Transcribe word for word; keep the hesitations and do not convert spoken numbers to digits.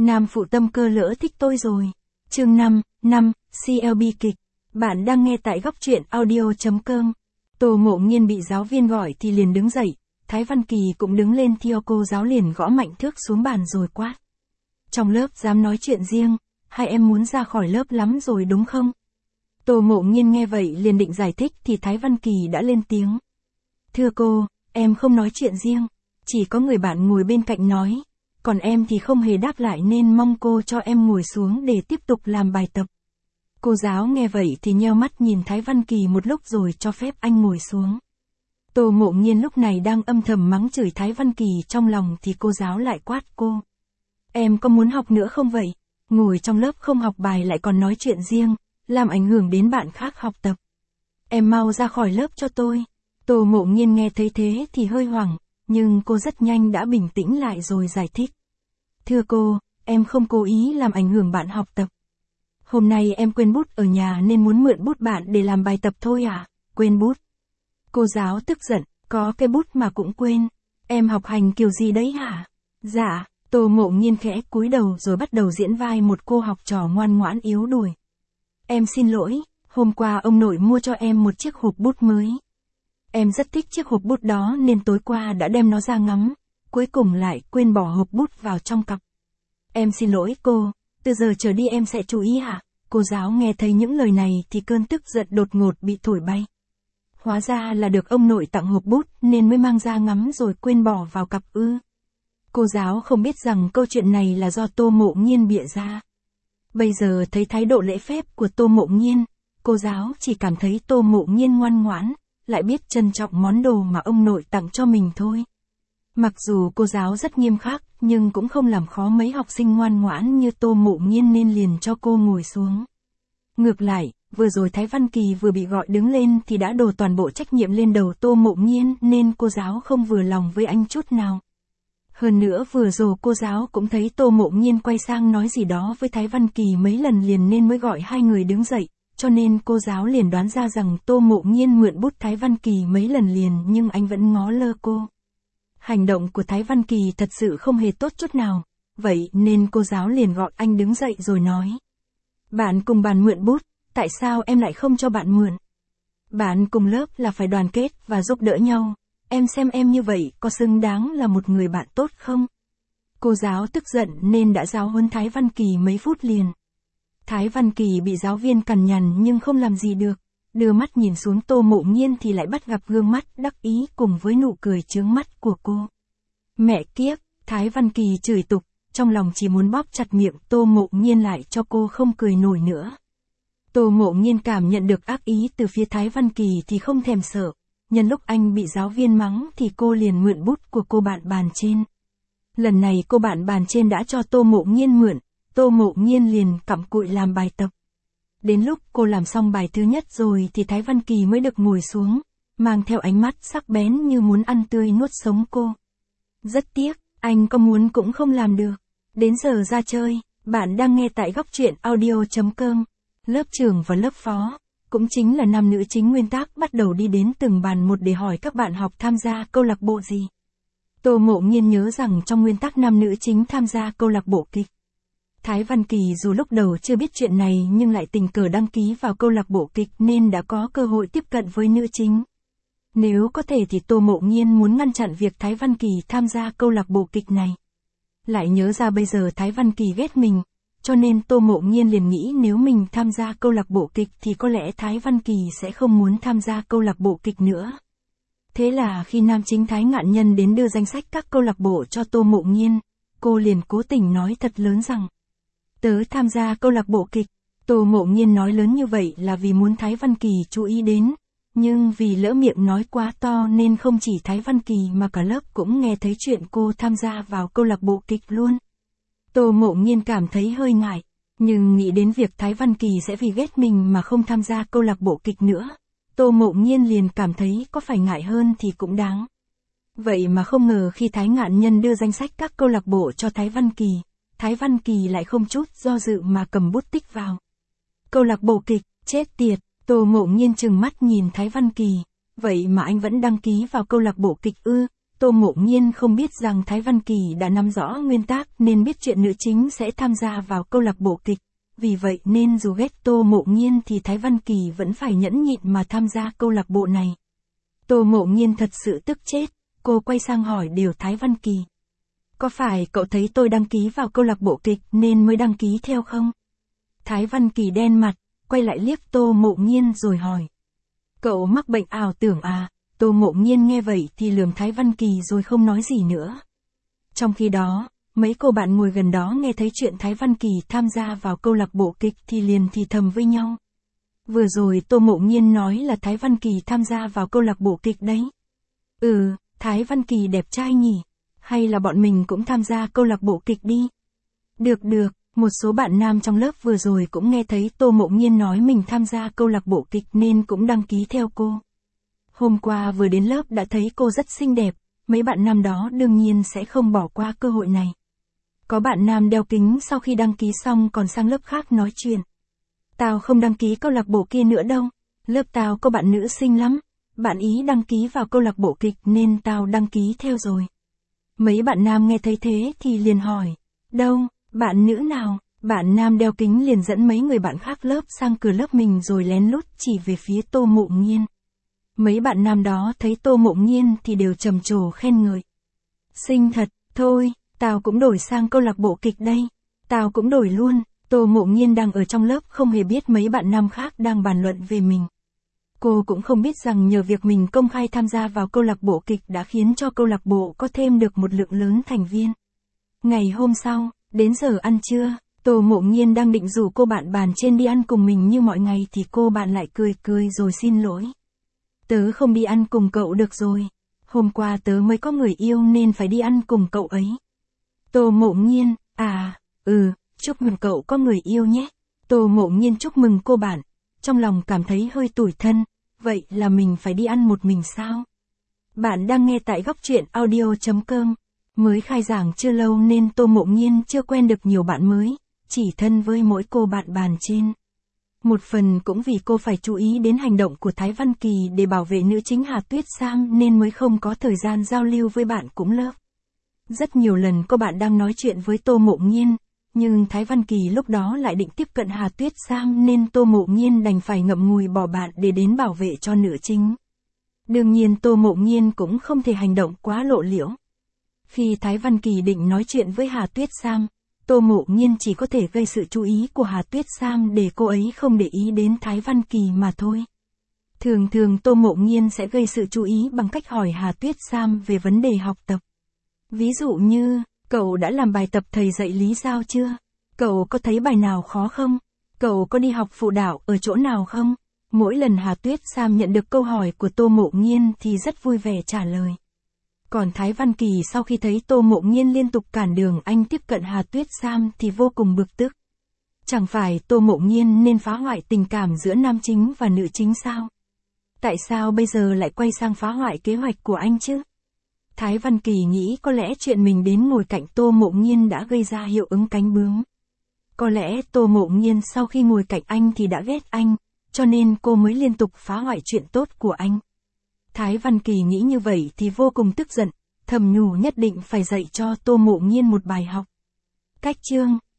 Nam phụ tâm cơ lỡ thích tôi rồi. Chương năm, năm, xê lờ bê kịch. Bạn đang nghe tại góc truyện audio.com. Tô Mộ Nghiên bị giáo viên gọi thì liền đứng dậy, Thái Văn Kỳ cũng đứng lên theo cô giáo liền gõ mạnh thước xuống bàn rồi quát. Trong lớp dám nói chuyện riêng, hai em muốn ra khỏi lớp lắm rồi đúng không? Tô Mộ Nghiên nghe vậy liền định giải thích thì Thái Văn Kỳ đã lên tiếng. Thưa cô, em không nói chuyện riêng, chỉ có người bạn ngồi bên cạnh nói, còn em thì không hề đáp lại nên mong cô cho em ngồi xuống để tiếp tục làm bài tập. Cô giáo nghe vậy thì nheo mắt nhìn Thái Văn Kỳ một lúc rồi cho phép anh ngồi xuống. Tô Mộ Nghiên lúc này đang âm thầm mắng chửi Thái Văn Kỳ trong lòng thì cô giáo lại quát cô. Em có muốn học nữa không vậy? Ngồi trong lớp không học bài lại còn nói chuyện riêng, làm ảnh hưởng đến bạn khác học tập. Em mau ra khỏi lớp cho tôi. Tô Mộ Nghiên nghe thấy thế thì hơi hoảng, nhưng cô rất nhanh đã bình tĩnh lại rồi giải thích. Thưa cô, em không cố ý làm ảnh hưởng bạn học tập. Hôm nay em quên bút ở nhà nên muốn mượn bút bạn để làm bài tập thôi à? Quên bút. Cô giáo tức giận, có cái bút mà cũng quên. Em học hành kiểu gì đấy hả? Dạ, Tô Mộ Nghiên khẽ cúi đầu rồi bắt đầu diễn vai một cô học trò ngoan ngoãn yếu đuổi. Em xin lỗi, hôm qua ông nội mua cho em một chiếc hộp bút mới. Em rất thích chiếc hộp bút đó nên tối qua đã đem nó ra ngắm, cuối cùng lại quên bỏ hộp bút vào trong cặp. Em xin lỗi cô, từ giờ trở đi em sẽ chú ý hả? Cô giáo nghe thấy những lời này thì cơn tức giận đột ngột bị thổi bay. Hóa ra là được ông nội tặng hộp bút nên mới mang ra ngắm rồi quên bỏ vào cặp ư. Cô giáo không biết rằng câu chuyện này là do Tô Mộ Nghiên bịa ra. Bây giờ thấy thái độ lễ phép của Tô Mộ Nghiên, cô giáo chỉ cảm thấy Tô Mộ Nghiên ngoan ngoãn, lại biết trân trọng món đồ mà ông nội tặng cho mình thôi. Mặc dù cô giáo rất nghiêm khắc, nhưng cũng không làm khó mấy học sinh ngoan ngoãn như Tô Mộ Nghiên nên liền cho cô ngồi xuống. Ngược lại, vừa rồi Thái Văn Kỳ vừa bị gọi đứng lên thì đã đổ toàn bộ trách nhiệm lên đầu Tô Mộ Nghiên nên cô giáo không vừa lòng với anh chút nào. Hơn nữa vừa rồi cô giáo cũng thấy Tô Mộ Nghiên quay sang nói gì đó với Thái Văn Kỳ mấy lần liền nên mới gọi hai người đứng dậy, cho nên cô giáo liền đoán ra rằng Tô Mộ Nghiên mượn bút Thái Văn Kỳ mấy lần liền nhưng anh vẫn ngó lơ cô. Hành động của Thái Văn Kỳ thật sự không hề tốt chút nào, vậy nên cô giáo liền gọi anh đứng dậy rồi nói. Bạn cùng bàn mượn bút, tại sao em lại không cho bạn mượn? Bạn cùng lớp là phải đoàn kết và giúp đỡ nhau, em xem em như vậy có xứng đáng là một người bạn tốt không? Cô giáo tức giận nên đã giáo huấn Thái Văn Kỳ mấy phút liền. Thái Văn Kỳ bị giáo viên cằn nhằn nhưng không làm gì được, đưa mắt nhìn xuống Tô Mộ Nghiên thì lại bắt gặp gương mắt đắc ý cùng với nụ cười chướng mắt của cô. Mẹ kiếp, Thái Văn Kỳ chửi tục, trong lòng chỉ muốn bóp chặt miệng Tô Mộ Nghiên lại cho cô không cười nổi nữa. Tô Mộ Nghiên cảm nhận được ác ý từ phía Thái Văn Kỳ thì không thèm sợ, nhân lúc anh bị giáo viên mắng thì cô liền mượn bút của cô bạn bàn trên. Lần này cô bạn bàn trên đã cho Tô Mộ Nghiên mượn, Tô Mộ Nghiên liền cặm cụi làm bài tập. Đến lúc cô làm xong bài thứ nhất rồi thì Thái Văn Kỳ mới được ngồi xuống, mang theo ánh mắt sắc bén như muốn ăn tươi nuốt sống cô. Rất tiếc, anh có muốn cũng không làm được. Đến giờ ra chơi, bạn đang nghe tại góc truyện audio.com. Lớp trưởng và lớp phó, cũng chính là nam nữ chính nguyên tác bắt đầu đi đến từng bàn một để hỏi các bạn học tham gia câu lạc bộ gì. Tô Mộ Nghiên nhớ rằng trong nguyên tắc nam nữ chính tham gia câu lạc bộ kịch. Thái Văn Kỳ dù lúc đầu chưa biết chuyện này nhưng lại tình cờ đăng ký vào câu lạc bộ kịch nên đã có cơ hội tiếp cận với nữ chính. Nếu có thể thì Tô Mộ Nghiên muốn ngăn chặn việc Thái Văn Kỳ tham gia câu lạc bộ kịch này. Lại nhớ ra bây giờ Thái Văn Kỳ ghét mình, cho nên Tô Mộ Nghiên liền nghĩ nếu mình tham gia câu lạc bộ kịch thì có lẽ Thái Văn Kỳ sẽ không muốn tham gia câu lạc bộ kịch nữa. Thế là khi nam chính Thái Ngạn Nhân đến đưa danh sách các câu lạc bộ cho Tô Mộ Nghiên, cô liền cố tình nói thật lớn rằng tớ tham gia câu lạc bộ kịch. Tô Mộ Nghiên nói lớn như vậy là vì muốn Thái Văn Kỳ chú ý đến, nhưng vì lỡ miệng nói quá to nên không chỉ Thái Văn Kỳ mà cả lớp cũng nghe thấy chuyện cô tham gia vào câu lạc bộ kịch luôn. Tô Mộ Nghiên cảm thấy hơi ngại, nhưng nghĩ đến việc Thái Văn Kỳ sẽ vì ghét mình mà không tham gia câu lạc bộ kịch nữa, Tô Mộ Nghiên liền cảm thấy có phải ngại hơn thì cũng đáng. Vậy mà không ngờ khi Thái Ngạn Nhân đưa danh sách các câu lạc bộ cho Thái Văn Kỳ, Thái Văn Kỳ lại không chút do dự mà cầm bút tích vào. Câu lạc bộ kịch, chết tiệt, Tô Mộ Nghiên trừng mắt nhìn Thái Văn Kỳ, vậy mà anh vẫn đăng ký vào câu lạc bộ kịch ư? Tô Mộ Nhiên không biết rằng Thái Văn Kỳ đã nắm rõ nguyên tắc nên biết chuyện nữ chính sẽ tham gia vào câu lạc bộ kịch. Vì vậy nên dù ghét Tô Mộ Nhiên thì Thái Văn Kỳ vẫn phải nhẫn nhịn mà tham gia câu lạc bộ này. Tô Mộ Nhiên thật sự tức chết, cô quay sang hỏi điều Thái Văn Kỳ. Có phải cậu thấy tôi đăng ký vào câu lạc bộ kịch nên mới đăng ký theo không? Thái Văn Kỳ đen mặt, quay lại liếc Tô Mộ Nhiên rồi hỏi. Cậu mắc bệnh ảo tưởng à? Tô Mộ Nhiên nghe vậy thì lườm Thái Văn Kỳ rồi không nói gì nữa. Trong khi đó, mấy cô bạn ngồi gần đó nghe thấy chuyện Thái Văn Kỳ tham gia vào câu lạc bộ kịch thì liền thì thầm với nhau. Vừa rồi Tô Mộ Nhiên nói là Thái Văn Kỳ tham gia vào câu lạc bộ kịch đấy. Ừ, Thái Văn Kỳ đẹp trai nhỉ? Hay là bọn mình cũng tham gia câu lạc bộ kịch đi? Được được, một số bạn nam trong lớp vừa rồi cũng nghe thấy Tô Mộ Nhiên nói mình tham gia câu lạc bộ kịch nên cũng đăng ký theo cô. Hôm qua vừa đến lớp đã thấy cô rất xinh đẹp, mấy bạn nam đó đương nhiên sẽ không bỏ qua cơ hội này. Có bạn nam đeo kính sau khi đăng ký xong còn sang lớp khác nói chuyện. Tao không đăng ký câu lạc bộ kia nữa đâu, lớp tao có bạn nữ xinh lắm, bạn ý đăng ký vào câu lạc bộ kịch nên tao đăng ký theo rồi. Mấy bạn nam nghe thấy thế thì liền hỏi, đâu, bạn nữ nào? Bạn nam đeo kính liền dẫn mấy người bạn khác lớp sang cửa lớp mình rồi lén lút chỉ về phía Tô Mộ Nhiên. Mấy bạn nam đó thấy Tô Mộ Nhiên thì đều trầm trồ khen ngợi. Xinh thật, thôi, tao cũng đổi sang câu lạc bộ kịch đây. Tao cũng đổi luôn. Tô Mộ Nhiên đang ở trong lớp không hề biết mấy bạn nam khác đang bàn luận về mình. Cô cũng không biết rằng nhờ việc mình công khai tham gia vào câu lạc bộ kịch đã khiến cho câu lạc bộ có thêm được một lượng lớn thành viên. Ngày hôm sau, đến giờ ăn trưa, Tô Mộ Nhiên đang định rủ cô bạn bàn trên đi ăn cùng mình như mọi ngày thì cô bạn lại cười cười rồi xin lỗi. Tớ không đi ăn cùng cậu được rồi. Hôm qua tớ mới có người yêu nên phải đi ăn cùng cậu ấy. Tô Mộ Nhiên, à, ừ, chúc mừng cậu có người yêu nhé. Tô Mộ Nhiên chúc mừng cô bạn, trong lòng cảm thấy hơi tủi thân, vậy là mình phải đi ăn một mình sao? Bạn đang nghe tại góc truyện audio chấm com. Mới khai giảng chưa lâu nên Tô Mộ Nhiên chưa quen được nhiều bạn mới, chỉ thân với mỗi cô bạn bàn trên. Một phần cũng vì cô phải chú ý đến hành động của Thái Văn Kỳ để bảo vệ nữ chính Hà Tuyết Sam nên mới không có thời gian giao lưu với bạn cùng lớp. Rất nhiều lần cô bạn đang nói chuyện với Tô Mộ Nhiên, nhưng Thái Văn Kỳ lúc đó lại định tiếp cận Hà Tuyết Sam nên Tô Mộ Nhiên đành phải ngậm ngùi bỏ bạn để đến bảo vệ cho nữ chính. Đương nhiên Tô Mộ Nhiên cũng không thể hành động quá lộ liễu. Khi Thái Văn Kỳ định nói chuyện với Hà Tuyết Sam, Tô Mộ Nhiên chỉ có thể gây sự chú ý của Hà Tuyết Sam để cô ấy không để ý đến Thái Văn Kỳ mà thôi. Thường thường Tô Mộ Nhiên sẽ gây sự chú ý bằng cách hỏi Hà Tuyết Sam về vấn đề học tập. Ví dụ như, cậu đã làm bài tập thầy dạy lý giao chưa? Cậu có thấy bài nào khó không? Cậu có đi học phụ đạo ở chỗ nào không? Mỗi lần Hà Tuyết Sam nhận được câu hỏi của Tô Mộ Nhiên thì rất vui vẻ trả lời. Còn Thái Văn Kỳ sau khi thấy Tô Mộ Nhiên liên tục cản đường anh tiếp cận Hà Tuyết Sam thì vô cùng bực tức. Chẳng phải Tô Mộ Nhiên nên phá hoại tình cảm giữa nam chính và nữ chính sao? Tại sao bây giờ lại quay sang phá hoại kế hoạch của anh chứ? Thái Văn Kỳ nghĩ có lẽ chuyện mình đến ngồi cạnh Tô Mộ Nhiên đã gây ra hiệu ứng cánh bướm. Có lẽ Tô Mộ Nhiên sau khi ngồi cạnh anh thì đã ghét anh, cho nên cô mới liên tục phá hoại chuyện tốt của anh. Thái Văn Kỳ nghĩ như vậy thì vô cùng tức giận, thầm nhủ nhất định phải dạy cho Tô Mộ Nhiên một bài học. Cách chương